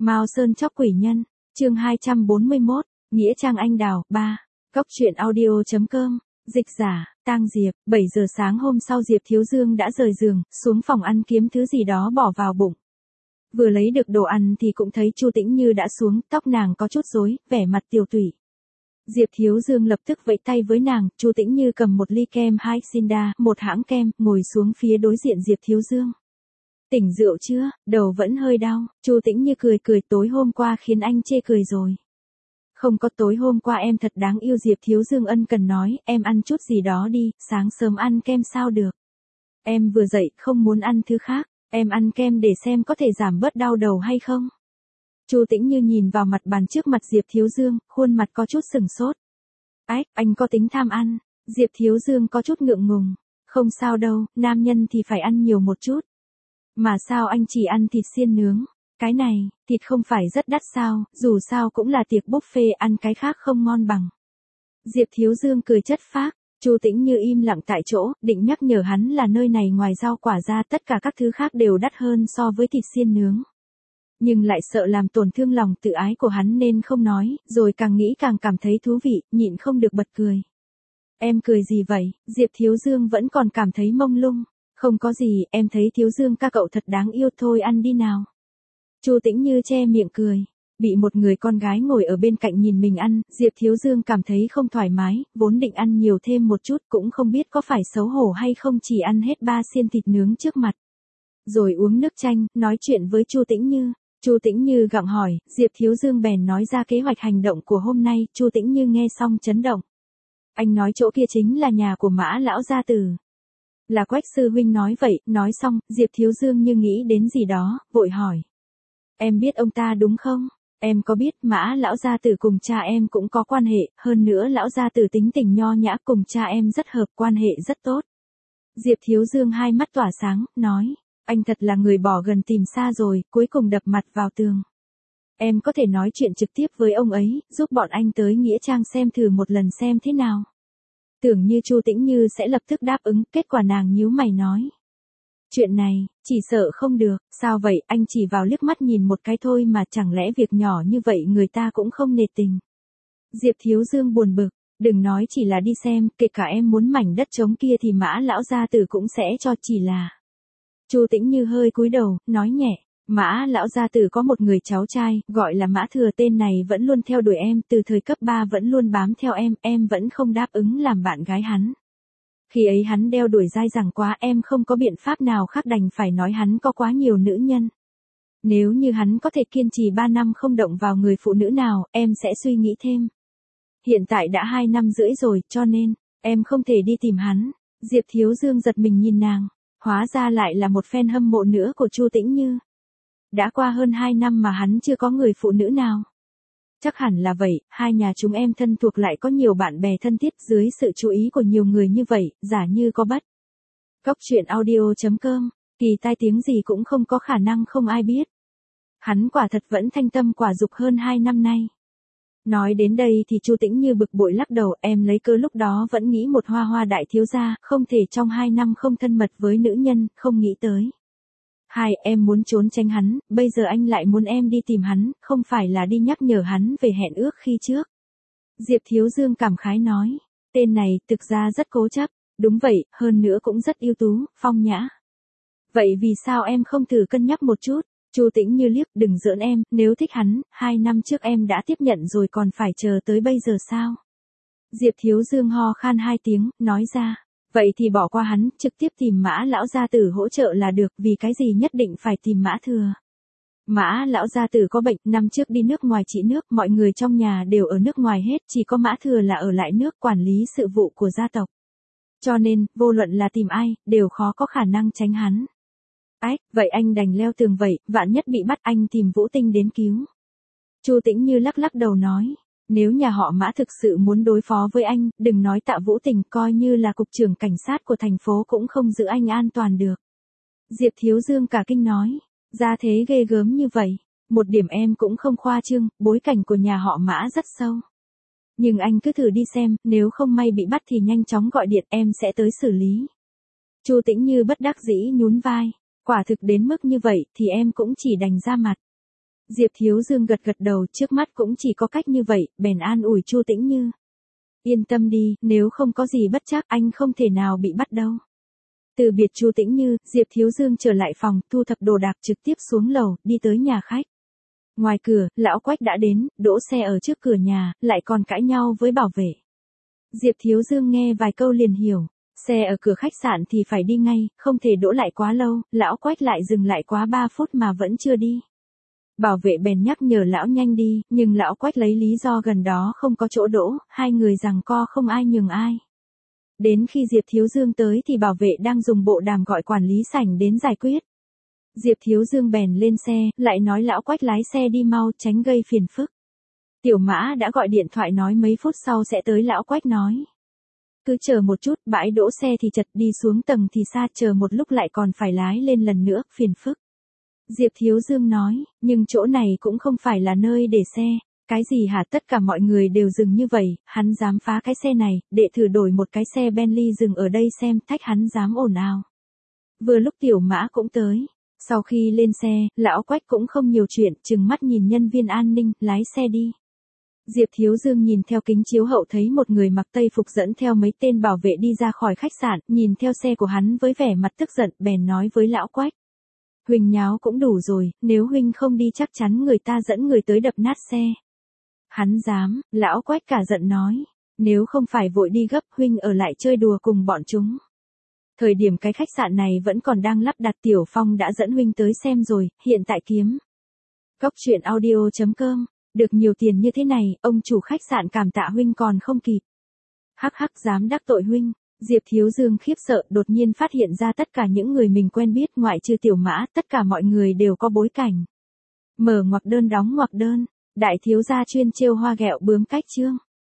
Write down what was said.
Mao Sơn chóc quỷ nhân, chương 241, Nghĩa trang anh đào, 3. Cốc truyện audio.com, dịch giả, Tang Diệp. 7 giờ sáng hôm sau Diệp Thiếu Dương đã rời giường, xuống phòng ăn kiếm thứ gì đó bỏ vào bụng. Vừa lấy được đồ ăn thì cũng thấy Chu Tĩnh Như đã xuống, tóc nàng có chút rối, vẻ mặt tiều tụy. Diệp Thiếu Dương lập tức vẫy tay với nàng, Chu Tĩnh Như cầm một ly kem Haixinda, một hãng kem, ngồi xuống phía đối diện Diệp Thiếu Dương. Tỉnh rượu chưa, đầu vẫn hơi đau, Chu Tĩnh Như cười cười, tối hôm qua khiến anh chê cười rồi. Không có, tối hôm qua em thật đáng yêu. Diệp Thiếu Dương ân cần nói, em ăn chút gì đó đi, sáng sớm ăn kem sao được. Em vừa dậy, không muốn ăn thứ khác, em ăn kem để xem có thể giảm bớt đau đầu hay không. Chu Tĩnh Như nhìn vào mặt bàn trước mặt Diệp Thiếu Dương, khuôn mặt có chút sừng sốt. Ách, anh có tính tham ăn? Diệp Thiếu Dương có chút ngượng ngùng. Không sao đâu, nam nhân thì phải ăn nhiều một chút. Mà sao anh chỉ ăn thịt xiên nướng? Cái này, thịt không phải rất đắt sao, dù sao cũng là tiệc buffet, ăn cái khác không ngon bằng. Diệp Thiếu Dương cười chất phác, Chu Tĩnh Như im lặng tại chỗ, định nhắc nhở hắn là nơi này ngoài rau quả ra tất cả các thứ khác đều đắt hơn so với thịt xiên nướng. Nhưng lại sợ làm tổn thương lòng tự ái của hắn nên không nói, rồi càng nghĩ càng cảm thấy thú vị, nhịn không được bật cười. Em cười gì vậy? Diệp Thiếu Dương vẫn còn cảm thấy mông lung. Không có gì, em thấy Thiếu Dương ca cậu thật đáng yêu, thôi ăn đi nào. Chu Tĩnh Như che miệng cười. Bị một người con gái ngồi ở bên cạnh nhìn mình ăn, Diệp Thiếu Dương cảm thấy không thoải mái, vốn định ăn nhiều thêm một chút, cũng không biết có phải xấu hổ hay không, chỉ ăn hết 3 xiên thịt nướng trước mặt. Rồi uống nước chanh, nói chuyện với Chu Tĩnh Như. Chu Tĩnh Như gặng hỏi, Diệp Thiếu Dương bèn nói ra kế hoạch hành động của hôm nay. Chu Tĩnh Như nghe xong chấn động. Anh nói chỗ kia chính là nhà của Mã lão gia tử. Là Quách sư huynh nói vậy. Nói xong, Diệp Thiếu Dương như nghĩ đến gì đó, vội hỏi. Em biết ông ta đúng không? Em có biết Mã lão gia tử cùng cha em cũng có quan hệ, hơn nữa lão gia tử tính tình nho nhã, cùng cha em rất hợp, quan hệ rất tốt. Diệp Thiếu Dương hai mắt tỏa sáng, nói, anh thật là người bỏ gần tìm xa rồi, cuối cùng đập mặt vào tường. Em có thể nói chuyện trực tiếp với ông ấy, giúp bọn anh tới Nghĩa trang xem thử một lần xem thế nào. Tưởng như Chu Tĩnh Như sẽ lập tức đáp ứng, kết quả nàng nhíu mày nói. Chuyện này, chỉ sợ không được, sao vậy, anh chỉ vào liếc mắt nhìn một cái thôi mà, chẳng lẽ việc nhỏ như vậy người ta cũng không nể tình. Diệp Thiếu Dương buồn bực, đừng nói chỉ là đi xem, kể cả em muốn mảnh đất trống kia thì Mã lão gia tử cũng sẽ cho, chỉ là. Chu Tĩnh Như hơi cúi đầu, nói nhẹ, Mã lão gia tử có một người cháu trai, gọi là Mã Thừa, tên này vẫn luôn theo đuổi em, từ thời cấp 3 vẫn luôn bám theo em vẫn không đáp ứng làm bạn gái hắn. Khi ấy hắn đeo đuổi dai dẳng quá, em không có biện pháp nào khác, đành phải nói hắn có quá nhiều nữ nhân. Nếu như hắn có thể kiên trì 3 năm không động vào người phụ nữ nào, em sẽ suy nghĩ thêm. Hiện tại đã 2 năm rưỡi rồi, cho nên, em không thể đi tìm hắn. Diệp Thiếu Dương giật mình nhìn nàng, hóa ra lại là một fan hâm mộ nữa của Chu Tĩnh Như. Đã qua hơn 2 năm mà hắn chưa có người phụ nữ nào. Chắc hẳn là vậy, hai nhà chúng em thân thuộc lại có nhiều bạn bè thân thiết, dưới sự chú ý của nhiều người như vậy, giả như có bất. Cốc truyện audio.com, kỳ tai tiếng gì cũng không có khả năng không ai biết. Hắn quả thật vẫn thanh tâm quả dục hơn 2 năm nay. Nói đến đây thì Chu Tĩnh Như bực bội lắc đầu, em lấy cớ lúc đó vẫn nghĩ một hoa đại thiếu gia, không thể trong 2 năm không thân mật với nữ nhân, không nghĩ tới. Em muốn trốn tránh hắn, bây giờ anh lại muốn em đi tìm hắn, không phải là đi nhắc nhở hắn về hẹn ước khi trước. Diệp Thiếu Dương cảm khái nói, tên này thực ra rất cố chấp, đúng vậy, hơn nữa cũng rất ưu tú, phong nhã. Vậy vì sao em không thử cân nhắc một chút? Chu Tĩnh Như liếc, đừng giỡn em, nếu thích hắn, 2 năm trước em đã tiếp nhận rồi, còn phải chờ tới bây giờ sao? Diệp Thiếu Dương ho khan 2 tiếng, nói ra. Vậy thì bỏ qua hắn, trực tiếp tìm Mã lão gia tử hỗ trợ là được, vì cái gì nhất định phải tìm Mã Thừa. Mã lão gia tử có bệnh, năm trước đi nước ngoài trị nước, mọi người trong nhà đều ở nước ngoài hết, chỉ có Mã Thừa là ở lại nước quản lý sự vụ của gia tộc. Cho nên, vô luận là tìm ai, đều khó có khả năng tránh hắn. Ách, vậy anh đành leo tường vậy, vạn nhất bị bắt anh tìm Vũ Tinh đến cứu. Chu Tĩnh Như lắc đầu nói. Nếu nhà họ Mã thực sự muốn đối phó với anh, đừng nói Tạ Vũ Tình, coi như là cục trưởng cảnh sát của thành phố cũng không giữ anh an toàn được. Diệp Thiếu Dương cả kinh nói, ra thế ghê gớm như vậy, một điểm em cũng không khoa trương, bối cảnh của nhà họ Mã rất sâu. Nhưng anh cứ thử đi xem, nếu không may bị bắt thì nhanh chóng gọi điện, em sẽ tới xử lý. Chu Tĩnh Như bất đắc dĩ nhún vai, quả thực đến mức như vậy thì em cũng chỉ đành ra mặt. Diệp Thiếu Dương gật gật đầu, trước mắt cũng chỉ có cách như vậy, bèn an ủi Chu Tĩnh Như. Yên tâm đi, nếu không có gì bất trắc anh không thể nào bị bắt đâu. Từ biệt Chu Tĩnh Như, Diệp Thiếu Dương trở lại phòng, thu thập đồ đạc trực tiếp xuống lầu, đi tới nhà khách. Ngoài cửa, lão Quách đã đến, đỗ xe ở trước cửa nhà, lại còn cãi nhau với bảo vệ. Diệp Thiếu Dương nghe vài câu liền hiểu, xe ở cửa khách sạn thì phải đi ngay, không thể đỗ lại quá lâu, lão Quách lại dừng lại quá 3 phút mà vẫn chưa đi. Bảo vệ bèn nhắc nhở lão nhanh đi, nhưng lão Quách lấy lý do gần đó không có chỗ đỗ, hai người giằng co không ai nhường ai. Đến khi Diệp Thiếu Dương tới thì bảo vệ đang dùng bộ đàm gọi quản lý sảnh đến giải quyết. Diệp Thiếu Dương bèn lên xe, lại nói lão Quách lái xe đi mau tránh gây phiền phức. Tiểu Mã đã gọi điện thoại nói mấy phút sau sẽ tới, lão Quách nói. Cứ chờ một chút, bãi đỗ xe thì chật, đi xuống tầng thì xa, chờ một lúc lại còn phải lái lên lần nữa, phiền phức. Diệp Thiếu Dương nói, nhưng chỗ này cũng không phải là nơi để xe. Cái gì hả, tất cả mọi người đều dừng như vậy, hắn dám phá cái xe này, đệ thử đổi một cái xe Bentley dừng ở đây xem, thách hắn dám ồn ào. Vừa lúc Tiểu Mã cũng tới. Sau khi lên xe, lão Quách cũng không nhiều chuyện, trừng mắt nhìn nhân viên an ninh, lái xe đi. Diệp Thiếu Dương nhìn theo kính chiếu hậu thấy một người mặc tây phục dẫn theo mấy tên bảo vệ đi ra khỏi khách sạn, nhìn theo xe của hắn với vẻ mặt tức giận, bèn nói với lão Quách. Huynh nháo cũng đủ rồi, nếu huynh không đi chắc chắn người ta dẫn người tới đập nát xe. Hắn dám, lão Quách cả giận nói, nếu không phải vội đi gấp huynh ở lại chơi đùa cùng bọn chúng. Thời điểm cái khách sạn này vẫn còn đang lắp đặt, Tiểu Phong đã dẫn huynh tới xem rồi, hiện tại kiếm. Cóc truyện audio.com, được nhiều tiền như thế này, ông chủ khách sạn cảm tạ huynh còn không kịp. Hắc hắc, dám đắc tội huynh. Diệp Thiếu Dương khiếp sợ, đột nhiên phát hiện ra tất cả những người mình quen biết ngoại trừ Tiểu Mã, tất cả mọi người đều có bối cảnh. Mở ngoặc đơn đóng ngoặc đơn, đại thiếu gia chuyên trêu hoa ghẹo bướm cách chương.